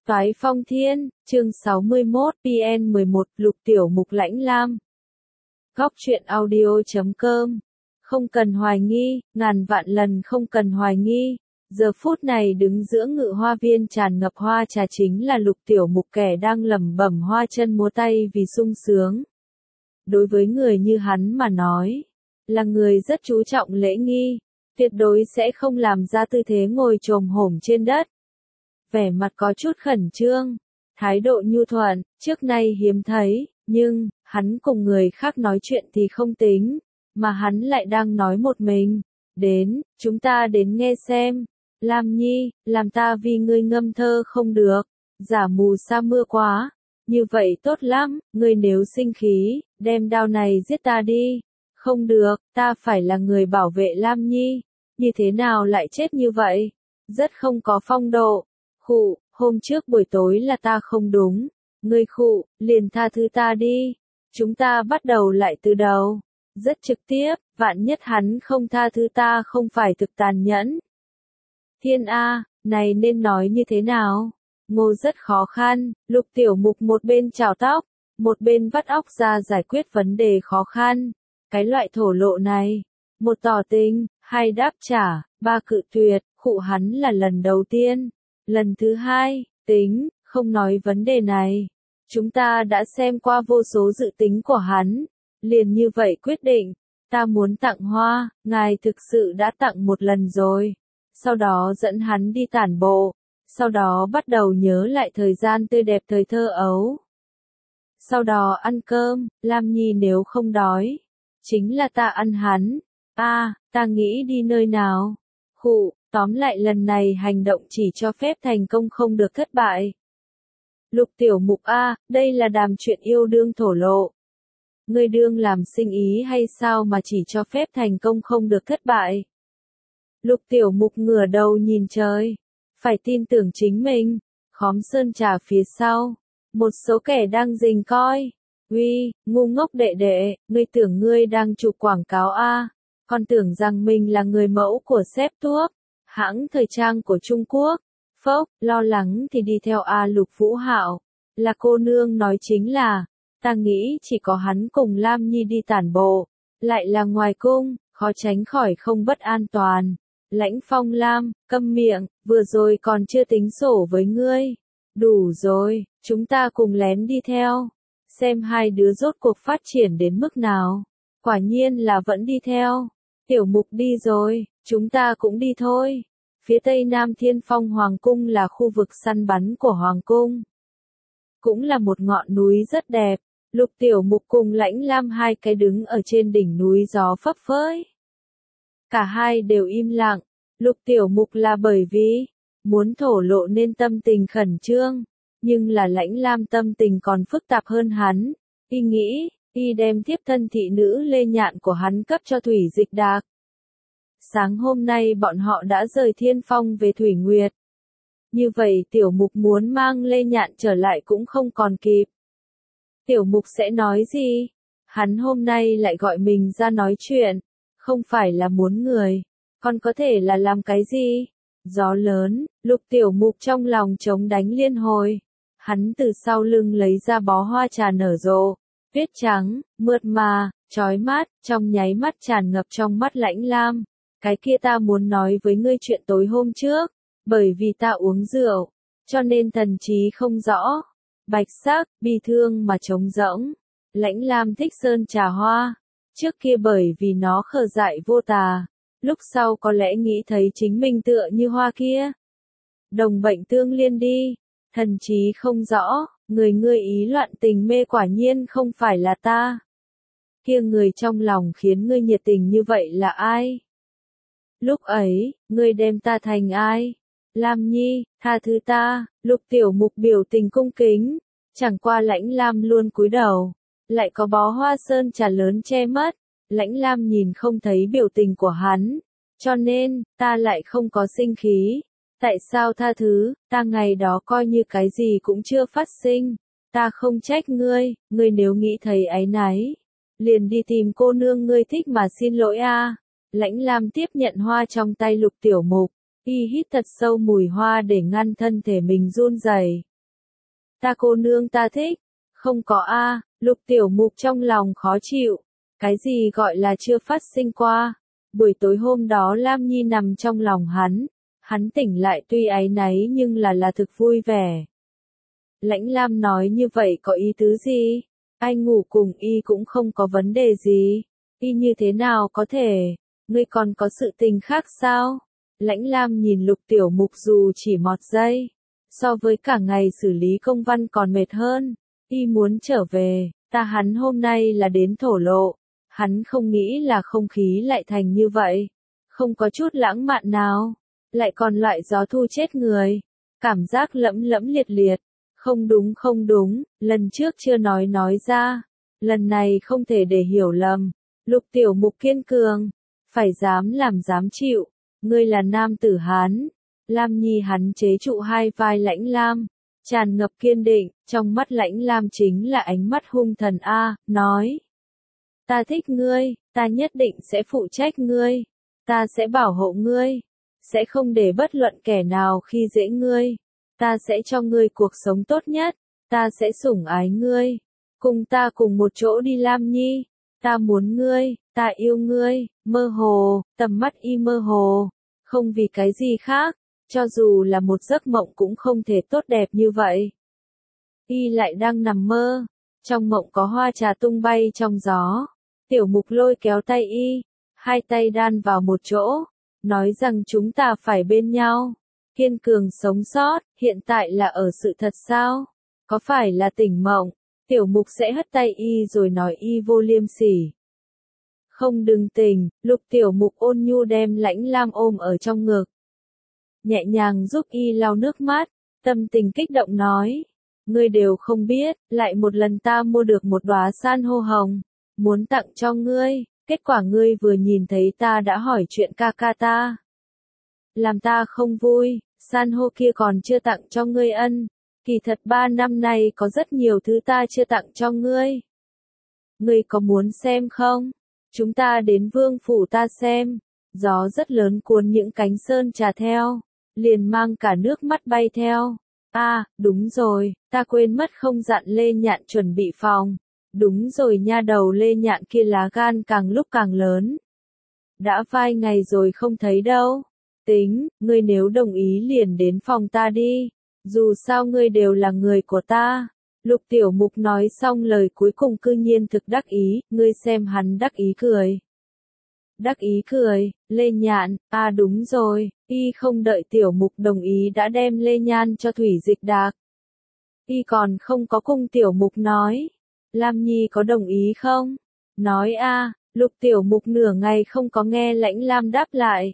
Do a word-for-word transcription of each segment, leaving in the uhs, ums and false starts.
Toái Phong Thiên, chương sáu mươi mốt, P N mười một, Lục Tiểu Mục Lãnh Lam. Góc truyện audio chấm com. Không cần hoài nghi, ngàn vạn lần không cần hoài nghi. Giờ phút này đứng giữa ngự hoa viên tràn ngập hoa trà chính là Lục Tiểu Mục, kẻ đang lẩm bẩm hoa chân múa tay vì sung sướng. Đối với người như hắn mà nói, là người rất chú trọng lễ nghi, tuyệt đối sẽ không làm ra tư thế ngồi chồm hổm trên đất. Vẻ mặt có chút khẩn trương, thái độ nhu thuận, trước nay hiếm thấy, nhưng, hắn cùng người khác nói chuyện thì không tính, mà hắn lại đang nói một mình. Đến, chúng ta đến nghe xem. Lam Nhi, làm ta vì ngươi ngâm thơ không được, giả mù sa mưa quá. Như vậy tốt lắm, ngươi nếu sinh khí, đem đao này giết ta đi. Không được, ta phải là người bảo vệ Lam Nhi. Như thế nào lại chết như vậy? Rất không có phong độ. Khụ, hôm trước buổi tối là ta không đúng. Ngươi khụ, liền tha thứ ta đi. Chúng ta bắt đầu lại từ đầu. Rất trực tiếp, vạn nhất hắn không tha thứ ta không phải thực tàn nhẫn. Thiên A, này nên nói như thế nào? Ngô rất khó khăn, Lục Tiểu Mục một bên chào tóc, một bên vắt óc ra giải quyết vấn đề khó khăn. Cái loại thổ lộ này, một tỏ tình, hai đáp trả, ba cự tuyệt, khụ hắn là lần đầu tiên. Lần thứ hai, tính, không nói vấn đề này. Chúng ta đã xem qua vô số dự tính của hắn. Liền như vậy quyết định, ta muốn tặng hoa, ngài thực sự đã tặng một lần rồi. Sau đó dẫn hắn đi tản bộ. Sau đó bắt đầu nhớ lại thời gian tươi đẹp thời thơ ấu. Sau đó ăn cơm, Lam Nhi nếu không đói, chính là ta ăn hắn. A, à, ta nghĩ đi nơi nào? Khụ, tóm lại lần này hành động chỉ cho phép thành công không được thất bại. Lục Tiểu Mục A, đây là đàm chuyện yêu đương thổ lộ. Ngươi đương làm sinh ý hay sao mà chỉ cho phép thành công không được thất bại? Lục Tiểu Mục ngửa đầu nhìn trời. Phải tin tưởng chính mình. Khóm sơn trà phía sau. Một số kẻ đang rình coi. Uy, ngu ngốc đệ đệ, ngươi tưởng ngươi đang chụp quảng cáo A. Còn tưởng rằng mình là người mẫu của sếp thuốc. Hãng thời trang của Trung Quốc. Phốc, lo lắng thì đi theo A Lục Vũ Hạo. Là cô nương nói chính là, ta nghĩ chỉ có hắn cùng Lam Nhi đi tản bộ. Lại là ngoài cung, khó tránh khỏi không bất an toàn. Lãnh Phong Lam, câm miệng, vừa rồi còn chưa tính sổ với ngươi. Đủ rồi, chúng ta cùng lén đi theo. Xem hai đứa rốt cuộc phát triển đến mức nào. Quả nhiên là vẫn đi theo. Tiểu Mục đi rồi, chúng ta cũng đi thôi. Phía tây nam Thiên Phong Hoàng Cung là khu vực săn bắn của Hoàng Cung. Cũng là một ngọn núi rất đẹp. Lục Tiểu Mục cùng Lãnh Lam hai cái đứng ở trên đỉnh núi gió phấp phới. Cả hai đều im lặng. Lục Tiểu Mục là bởi vì muốn thổ lộ nên tâm tình khẩn trương. Nhưng là Lãnh Lam tâm tình còn phức tạp hơn hắn. Y nghĩ, y đem tiếp thân thị nữ Lê Nhạn của hắn cấp cho Thủy Dịch Đạc. Sáng hôm nay bọn họ đã rời Thiên Phong về Thủy Nguyệt. Như vậy Tiểu Mục muốn mang Lê Nhạn trở lại cũng không còn kịp. Tiểu Mục sẽ nói gì? Hắn hôm nay lại gọi mình ra nói chuyện. Không phải là muốn người. Còn có thể là làm cái gì? Gió lớn, Lục Tiểu Mục trong lòng chống đánh liên hồi. Hắn từ sau lưng lấy ra bó hoa trà nở rộ. Tuyết trắng, mượt mà, chói mát, trong nháy mắt tràn ngập trong mắt Lãnh Lam. Cái kia ta muốn nói với ngươi chuyện tối hôm trước. Bởi vì ta uống rượu, cho nên thần trí không rõ. Bạch sắc, bi thương mà trống rỗng. Lãnh Lam thích sơn trà hoa. Trước kia bởi vì nó khờ dại vô tà. Lúc sau có lẽ nghĩ thấy chính mình tựa như hoa kia. Đồng bệnh tương liên đi. Thần trí không rõ, người ngươi ý loạn tình mê quả nhiên không phải là ta. Kia người trong lòng khiến ngươi nhiệt tình như vậy là ai? Lúc ấy, ngươi đem ta thành ai? Lam Nhi, tha thứ ta. Lục Tiểu Mục biểu tình cung kính. Chẳng qua Lãnh Lam luôn cúi đầu. Lại có bó hoa sơn trà lớn che mất. Lãnh Lam nhìn không thấy biểu tình của hắn. Cho nên, ta lại không có sinh khí. Tại sao tha thứ, ta ngày đó coi như cái gì cũng chưa phát sinh. Ta không trách ngươi, ngươi nếu nghĩ thấy áy náy. Liền đi tìm cô nương ngươi thích mà xin lỗi a. Lãnh Lam tiếp nhận hoa trong tay Lục Tiểu Mục. Y hít thật sâu mùi hoa để ngăn thân thể mình run rẩy. Ta cô nương ta thích. Không có a, Lục Tiểu Mục trong lòng khó chịu. Cái gì gọi là chưa phát sinh qua? Buổi tối hôm đó Lam Nhi nằm trong lòng hắn. Hắn tỉnh lại tuy áy náy nhưng là là thực vui vẻ. Lãnh Lam nói như vậy có ý tứ gì? Anh ngủ cùng y cũng không có vấn đề gì. Y như thế nào có thể? Ngươi còn có sự tình khác sao? Lãnh Lam nhìn Lục Tiểu Mục dù chỉ một giây. So với cả ngày xử lý công văn còn mệt hơn. Y muốn trở về, ta hắn hôm nay là đến thổ lộ. Hắn không nghĩ là không khí lại thành như vậy. Không có chút lãng mạn nào. Lại còn loại gió thu chết người. Cảm giác lẫm lẫm liệt liệt. Không đúng không đúng, lần trước chưa nói nói ra. Lần này không thể để hiểu lầm. Lục Tiểu Mục kiên cường. Phải dám làm dám chịu. Ngươi là nam tử Hán. Lam Nhi hắn chế trụ hai vai Lãnh Lam. Tràn ngập kiên định, trong mắt Lãnh Lam chính là ánh mắt hung thần A, nói. Ta thích ngươi, ta nhất định sẽ phụ trách ngươi. Ta sẽ bảo hộ ngươi. Sẽ không để bất luận kẻ nào khi dễ ngươi. Ta sẽ cho ngươi cuộc sống tốt nhất. Ta sẽ sủng ái ngươi. Cùng ta cùng một chỗ đi Lam Nhi. Ta muốn ngươi, ta yêu ngươi, mơ hồ, tầm mắt y mơ hồ. Không vì cái gì khác. Cho dù là một giấc mộng cũng không thể tốt đẹp như vậy. Y lại đang nằm mơ. Trong mộng có hoa trà tung bay trong gió. Tiểu Mục lôi kéo tay y. Hai tay đan vào một chỗ. Nói rằng chúng ta phải bên nhau. Kiên cường sống sót, hiện tại là ở sự thật sao? Có phải là tỉnh mộng? Tiểu Mục sẽ hất tay y rồi nói y vô liêm sỉ. Không đừng tỉnh, Lục Tiểu Mục ôn nhu đem Lãnh Lam ôm ở trong ngực. Nhẹ nhàng giúp y lau nước mắt, tâm tình kích động nói. Ngươi đều không biết, lại một lần ta mua được một đóa san hô hồng. Muốn tặng cho ngươi, kết quả ngươi vừa nhìn thấy ta đã hỏi chuyện ca ca ta. Làm ta không vui, san hô kia còn chưa tặng cho ngươi ân. Kỳ thật ba năm nay có rất nhiều thứ ta chưa tặng cho ngươi. Ngươi có muốn xem không? Chúng ta đến vương phủ ta xem. Gió rất lớn cuốn những cánh sơn trà theo. Liền mang cả nước mắt bay theo. A, à, đúng rồi, ta quên mất không dặn Lê Nhạn chuẩn bị phòng. Đúng rồi nha, đầu Lê Nhạn kia lá gan càng lúc càng lớn. Đã vài ngày rồi không thấy đâu. Tính, ngươi nếu đồng ý liền đến phòng ta đi. Dù sao ngươi đều là người của ta. Lục Tiểu Mục nói xong lời cuối cùng cư nhiên thực đắc ý, ngươi xem hắn đắc ý cười. Đắc ý cười, Lê Nhạn, à đúng rồi, y không đợi Tiểu Mục đồng ý đã đem Lê Nhan cho Thủy Dịch Đạc. Y còn không có cùng Tiểu Mục nói. Lam Nhi có đồng ý không? Nói a, Lục Tiểu Mục nửa ngày không có nghe Lãnh Lam đáp lại.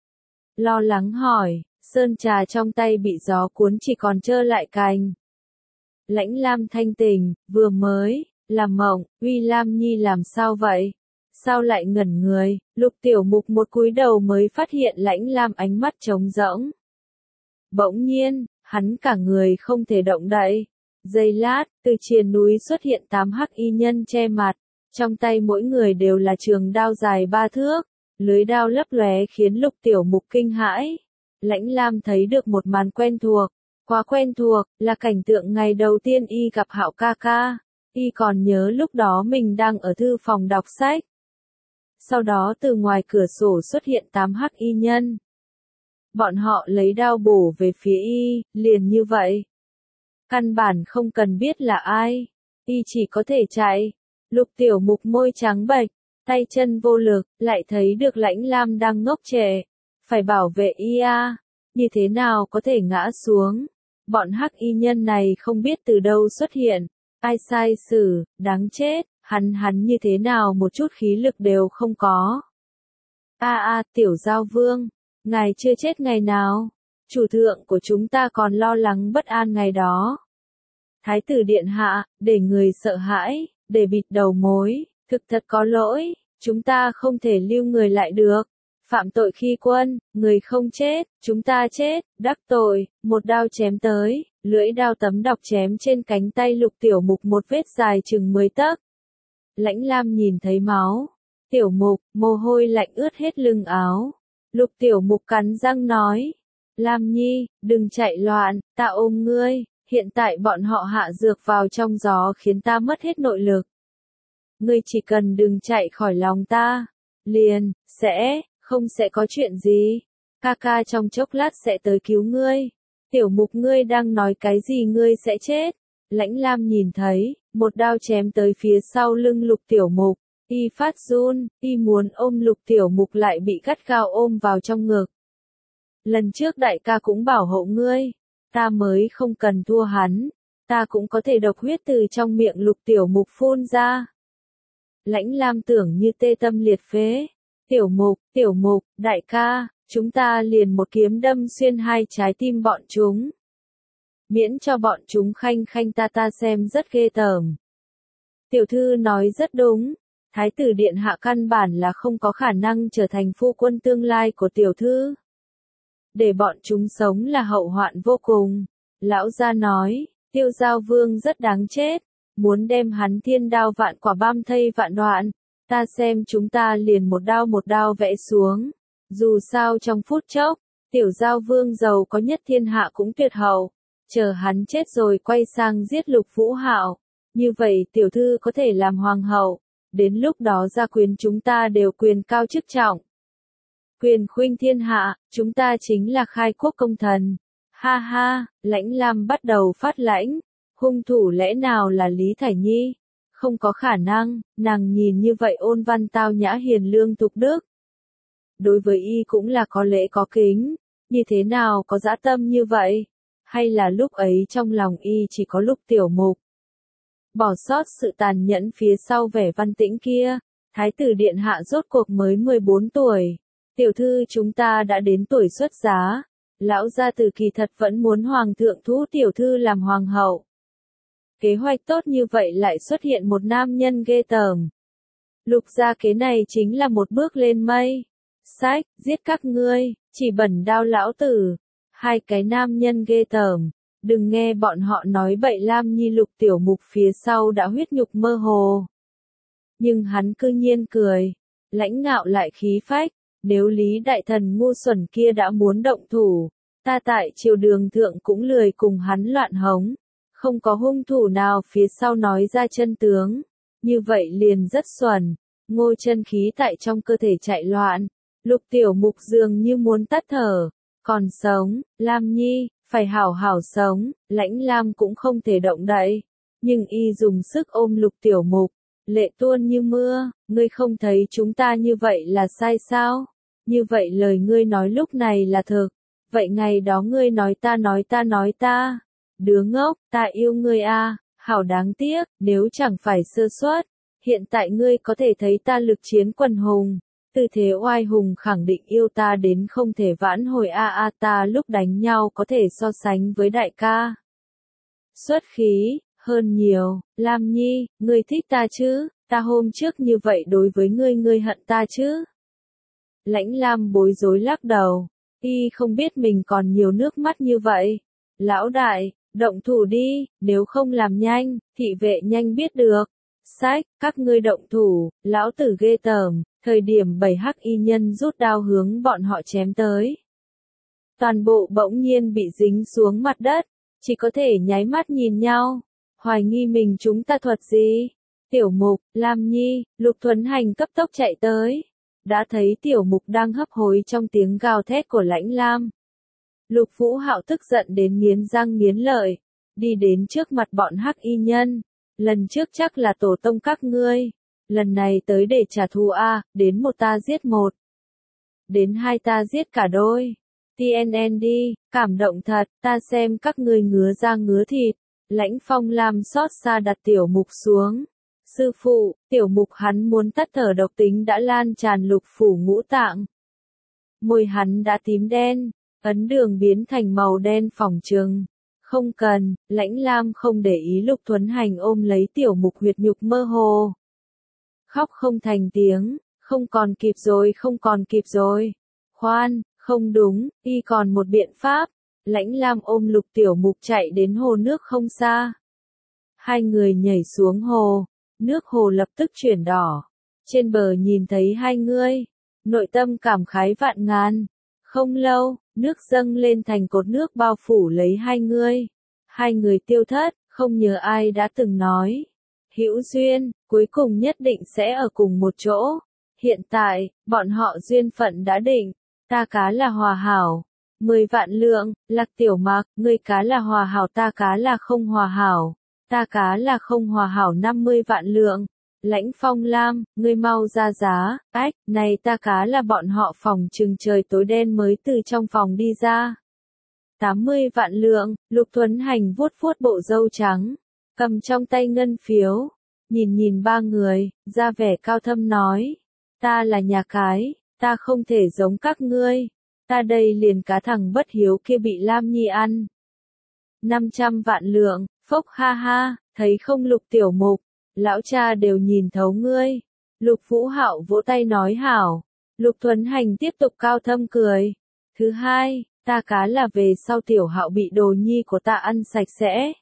Lo lắng hỏi, sơn trà trong tay bị gió cuốn chỉ còn trơ lại cành. Lãnh Lam thanh tình, vừa mới, làm mộng, uy Lam Nhi làm sao vậy? Sao lại ngẩn người? Lục Tiểu Mục một cúi đầu mới phát hiện Lãnh Lam ánh mắt trống rỗng. Bỗng nhiên, hắn cả người không thể động đậy. Giây lát, từ triền núi xuất hiện tám hắc y nhân che mặt. Trong tay mỗi người đều là trường đao dài ba thước. Lưới đao lấp lóe khiến Lục Tiểu Mục kinh hãi. Lãnh Lam thấy được một màn quen thuộc. Quá quen thuộc, là cảnh tượng ngày đầu tiên y gặp Hạo ca ca. Y còn nhớ lúc đó mình đang ở thư phòng đọc sách. Sau đó từ ngoài cửa sổ xuất hiện tám hắc y nhân. Bọn họ lấy đao bổ về phía y, liền như vậy. Căn bản không cần biết là ai. Y chỉ có thể chạy. Lục Tiểu Mục môi trắng bệch, tay chân vô lực, lại thấy được Lãnh Lam đang ngốc trệ. Phải bảo vệ y a, như thế nào có thể ngã xuống. Bọn hắc y nhân này không biết từ đâu xuất hiện. Ai sai xử, đáng chết, hắn hắn như thế nào một chút khí lực đều không có. A a, Tiểu Giao Vương, ngài chưa chết ngày nào. Chủ thượng của chúng ta còn lo lắng bất an ngày đó. Thái tử điện hạ, để người sợ hãi, để bịt đầu mối, thực thật có lỗi, chúng ta không thể lưu người lại được. Phạm tội khi quân, người không chết, chúng ta chết, đắc tội, một đao chém tới, lưỡi đao tấm độc chém trên cánh tay Lục Tiểu Mục một vết dài chừng mười tấc. Lãnh Lam nhìn thấy máu. Tiểu Mục, mồ hôi lạnh ướt hết lưng áo. Lục Tiểu Mục cắn răng nói. Lam Nhi, đừng chạy loạn, ta ôm ngươi. Hiện tại bọn họ hạ dược vào trong gió khiến ta mất hết nội lực. Ngươi chỉ cần đừng chạy khỏi lòng ta, liền, sẽ, không sẽ có chuyện gì. Ca ca trong chốc lát sẽ tới cứu ngươi. Tiểu mục ngươi đang nói cái gì ngươi sẽ chết. Lãnh Lam nhìn thấy, một đao chém tới phía sau lưng lục tiểu mục. Y phát run, y muốn ôm lục tiểu mục lại bị gắt gao ôm vào trong ngực. Lần trước đại ca cũng bảo hộ ngươi, ta mới không cần thua hắn, ta cũng có thể độc huyết từ trong miệng lục tiểu mục phun ra. Lãnh Lam tưởng như tê tâm liệt phế. Tiểu mục, tiểu mục, đại ca, chúng ta liền một kiếm đâm xuyên hai trái tim bọn chúng. Miễn cho bọn chúng khanh khanh ta ta xem rất ghê tởm. Tiểu thư nói rất đúng. Thái tử điện hạ căn bản là không có khả năng trở thành phu quân tương lai của tiểu thư. Để bọn chúng sống là hậu hoạn vô cùng. Lão gia nói, Tiêu Giao Vương rất đáng chết, muốn đem hắn thiên đao vạn quả băm thây vạn đoạn, ta xem chúng ta liền một đao một đao vẽ xuống. Dù sao trong phút chốc, Tiểu Giao Vương giàu có nhất thiên hạ cũng tuyệt hậu, chờ hắn chết rồi quay sang giết Lục Vũ Hạo, như vậy tiểu thư có thể làm hoàng hậu. Đến lúc đó gia quyến chúng ta đều quyền cao chức trọng. Quyền khuynh thiên hạ, chúng ta chính là khai quốc công thần. Ha ha, Lãnh Lam bắt đầu phát lãnh. Hung thủ lẽ nào là Lý Thải Nhi? Không có khả năng, nàng nhìn như vậy ôn văn tao nhã hiền lương thục đức. Đối với y cũng là có lễ có kính, như thế nào có dã tâm như vậy? Hay là lúc ấy trong lòng y chỉ có Lục tiểu mục? Bỏ sót sự tàn nhẫn phía sau vẻ văn tĩnh kia, Thái tử điện hạ rốt cuộc mới mười bốn tuổi. Tiểu thư chúng ta đã đến tuổi xuất giá. Lão gia tử kỳ thật vẫn muốn hoàng thượng thu tiểu thư làm hoàng hậu. Kế hoạch tốt như vậy lại xuất hiện một nam nhân ghê tởm. Lục gia kế này chính là một bước lên mây. Sách, giết các ngươi, chỉ bẩn đao lão tử. Hai cái nam nhân ghê tởm. Đừng nghe bọn họ nói bậy. Lam Nhi Lục tiểu mục phía sau đã huyết nhục mơ hồ. Nhưng hắn cư nhiên cười. Lãnh ngạo lại khí phách. Nếu Lý đại thần ngu xuẩn kia đã muốn động thủ, ta tại triều đường thượng cũng lười cùng hắn loạn hống. Không có hung thủ nào phía sau nói ra chân tướng. Như vậy liền rất xuẩn. Ngô chân khí tại trong cơ thể chạy loạn. Lục tiểu mục dường như muốn tắt thở. Còn sống, Lam Nhi, phải hảo hảo sống. Lãnh Lam cũng không thể động đậy. Nhưng y dùng sức ôm lục tiểu mục. Lệ tuôn như mưa, ngươi không thấy chúng ta như vậy là sai sao? Như vậy lời ngươi nói lúc này là thực. Vậy ngày đó ngươi nói ta nói ta nói ta. Đứa ngốc, ta yêu ngươi a, hảo đáng tiếc, nếu chẳng phải sơ suất. Hiện tại ngươi có thể thấy ta lực chiến quần hùng. Tư thế oai hùng khẳng định yêu ta đến không thể vãn hồi a a ta lúc đánh nhau có thể so sánh với đại ca. Xuất khí, hơn nhiều, Lam Nhi, ngươi thích ta chứ, ta hôm trước như vậy đối với ngươi ngươi hận ta chứ. Lãnh Lam bối rối lắc đầu, y không biết mình còn nhiều nước mắt như vậy. Lão đại, động thủ đi, nếu không làm nhanh, thị vệ nhanh biết được. Sách, các ngươi động thủ, lão tử ghê tởm, thời điểm bảy hắc y nhân rút đao hướng bọn họ chém tới. Toàn bộ bỗng nhiên bị dính xuống mặt đất, chỉ có thể nháy mắt nhìn nhau, hoài nghi mình chúng ta thuật gì. Tiểu Mục, Lam Nhi, Lục Thuấn Hành cấp tốc chạy tới. Đã thấy Tiểu Mục đang hấp hối trong tiếng gào thét của Lãnh Lam. Lục Vũ Hạo tức giận đến nghiến răng nghiến lợi, đi đến trước mặt bọn hắc y nhân. Lần trước chắc là tổ tông các ngươi, lần này tới để trả thù a, đến một ta giết một, đến hai ta giết cả đôi. tê en en đi, cảm động thật, ta xem các ngươi ngứa da ngứa thịt. Lãnh Phong Lam xót xa đặt Tiểu Mục xuống. Sư phụ, Tiểu Mục hắn muốn tắt thở độc tính đã lan tràn lục phủ ngũ tạng. Môi hắn đã tím đen, ấn đường biến thành màu đen phỏng trừng. Không cần, Lãnh Lam không để ý Lục Thuấn Hành ôm lấy Tiểu Mục huyệt nhục mơ hồ. Khóc không thành tiếng, không còn kịp rồi không còn kịp rồi. Khoan, không đúng, y còn một biện pháp. Lãnh Lam ôm Lục Tiểu Mục chạy đến hồ nước không xa. Hai người nhảy xuống hồ, nước hồ lập tức chuyển đỏ. Trên bờ nhìn thấy hai người, nội tâm cảm khái vạn ngàn. Không lâu, nước dâng lên thành cột nước bao phủ lấy hai người. Hai người tiêu thất, không nhớ ai đã từng nói. Hữu duyên, cuối cùng nhất định sẽ ở cùng một chỗ. Hiện tại, bọn họ duyên phận đã định. Ta cá là hòa hảo. Mười vạn lượng, Lạc Tiểu Mặc, ngươi cá là hòa hảo, ta cá là không hòa hảo. Ta cá là không hòa hảo năm mươi vạn lượng. Lãnh Phong Lam, ngươi mau ra giá. Ách, này ta cá là bọn họ phòng trừng trời tối đen mới từ trong phòng đi ra. tám mươi vạn lượng, Lục Tuấn Hành vuốt vuốt bộ râu trắng, cầm trong tay ngân phiếu, nhìn nhìn ba người, ra vẻ cao thâm nói, ta là nhà cái, ta không thể giống các ngươi, ta đây liền cá thằng bất hiếu kia bị Lam Nhi ăn. năm trăm vạn lượng, phốc ha ha, thấy không Lục Tiểu Mục, lão cha đều nhìn thấu ngươi. Lục Vũ Hạo vỗ tay nói hảo, Lục Tuấn Hành tiếp tục cao thâm cười. Thứ hai, ta cá là về sau Tiểu Hạo bị đồ nhi của ta ăn sạch sẽ.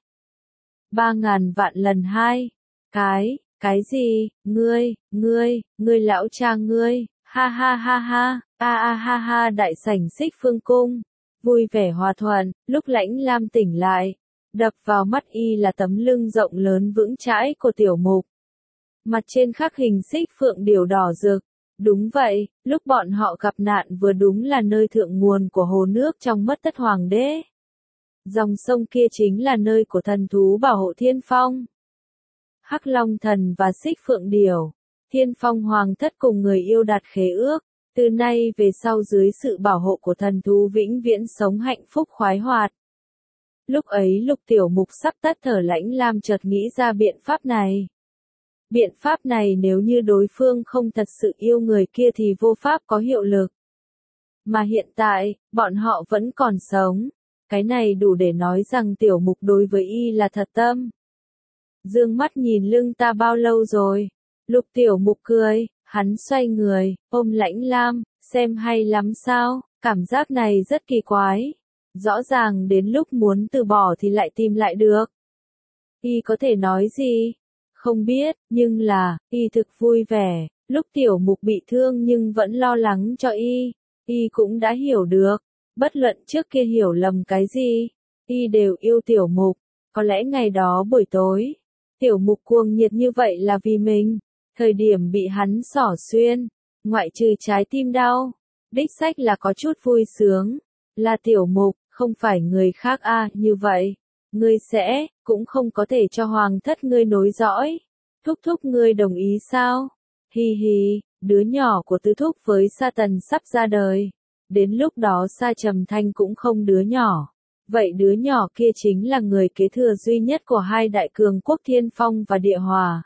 Ba ngàn vạn lần hai. Cái, cái gì, ngươi, ngươi, ngươi lão cha ngươi, ha ha ha ha, a a ha ha đại sảnh Xích Phương Cung. Vui vẻ hòa thuận, lúc Lãnh Lam tỉnh lại, đập vào mắt y là tấm lưng rộng lớn vững chãi của Tiểu Mục. Mặt trên khắc hình xích phượng điểu đỏ rực. Đúng vậy, lúc bọn họ gặp nạn vừa đúng là nơi thượng nguồn của hồ nước trong mất tất hoàng đế. Dòng sông kia chính là nơi của thần thú bảo hộ Thiên Phong. Hắc Long Thần và Xích Phượng Điểu, Thiên Phong Hoàng thất cùng người yêu đạt khế ước, từ nay về sau dưới sự bảo hộ của thần thú vĩnh viễn sống hạnh phúc khoái hoạt. Lúc ấy Lục Tiểu Mục sắp tắt thở, Lãnh Lam chợt nghĩ ra biện pháp này. Biện pháp này nếu như đối phương không thật sự yêu người kia thì vô pháp có hiệu lực. Mà hiện tại, bọn họ vẫn còn sống. Cái này đủ để nói rằng Tiểu Mục đối với y là thật tâm. Dương mắt nhìn lưng ta bao lâu rồi? Lục Tiểu Mục cười, hắn xoay người, ôm Lãnh Lam, xem hay lắm sao? Cảm giác này rất kỳ quái. Rõ ràng đến lúc muốn từ bỏ thì lại tìm lại được. Y có thể nói gì? Không biết, nhưng là, y thực vui vẻ, lúc Tiểu Mục bị thương nhưng vẫn lo lắng cho y, y cũng đã hiểu được, bất luận trước kia hiểu lầm cái gì, y đều yêu Tiểu Mục, có lẽ ngày đó buổi tối, Tiểu Mục cuồng nhiệt như vậy là vì mình, thời điểm bị hắn xỏ xuyên, ngoại trừ trái tim đau, đích xác là có chút vui sướng, là Tiểu Mục, không phải người khác a à, như vậy. Ngươi sẽ, cũng không có thể cho hoàng thất ngươi nối dõi. Thúc thúc ngươi đồng ý sao? Hi hi, đứa nhỏ của tứ thúc với Sa Tần sắp ra đời. Đến lúc đó Sa Trầm Thanh cũng không đứa nhỏ. Vậy đứa nhỏ kia chính là người kế thừa duy nhất của hai đại cường quốc Thiên Phong và Địa Hòa.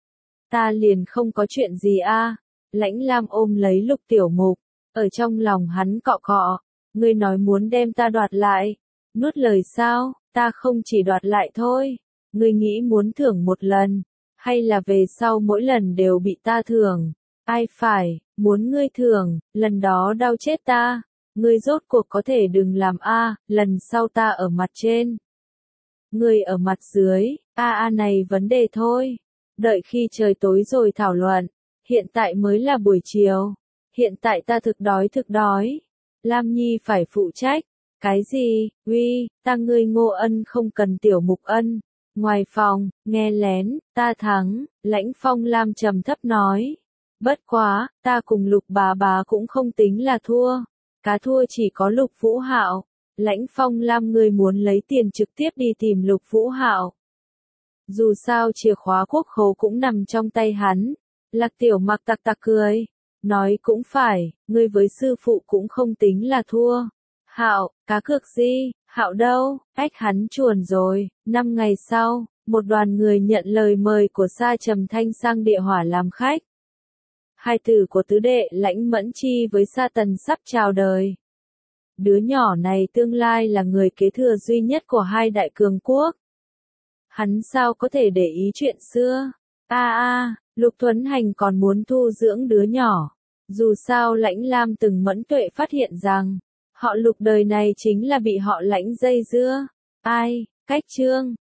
Ta liền không có chuyện gì a à. Lãnh Lam ôm lấy Lục Tiểu Mục, ở trong lòng hắn cọ cọ. Ngươi nói muốn đem ta đoạt lại. Nuốt lời sao? Ta không chỉ đoạt lại thôi, ngươi nghĩ muốn thưởng một lần, hay là về sau mỗi lần đều bị ta thưởng, ai phải, muốn ngươi thưởng, lần đó đau chết ta, ngươi rốt cuộc có thể đừng làm a, lần sau ta ở mặt trên, ngươi ở mặt dưới, a a này vấn đề thôi, đợi khi trời tối rồi thảo luận, hiện tại mới là buổi chiều, hiện tại ta thực đói thực đói, Lam Nhi phải phụ trách. Cái gì, uy, ta ngươi Ngô Ân không cần Tiểu Mục ân. Ngoài phòng, nghe lén, ta thắng, Lãnh Phong Lam trầm thấp nói. Bất quá, ta cùng Lục bà bà cũng không tính là thua. Cá thua chỉ có Lục Vũ Hạo. Lãnh Phong Lam ngươi muốn lấy tiền trực tiếp đi tìm Lục Vũ Hạo. Dù sao chìa khóa quốc khố cũng nằm trong tay hắn. Lạc Tiểu Mặc tặc tặc cười. Nói cũng phải, ngươi với sư phụ cũng không tính là thua. Hạo, cá cược gì, Hạo đâu, ách hắn chuồn rồi, năm ngày sau, một đoàn người nhận lời mời của Sa Trầm Thanh sang Địa Hỏa làm khách. Hai tử của tứ đệ Lãnh Mẫn Chi với Sa Tần sắp chào đời. Đứa nhỏ này tương lai là người kế thừa duy nhất của hai đại cường quốc. Hắn sao có thể để ý chuyện xưa? A a, Lục Tuấn Hành còn muốn thu dưỡng đứa nhỏ. Dù sao Lãnh Lam từng mẫn tuệ phát hiện rằng, họ Lục đời này chính là bị họ Lãnh dây dưa. Ai, cách chương.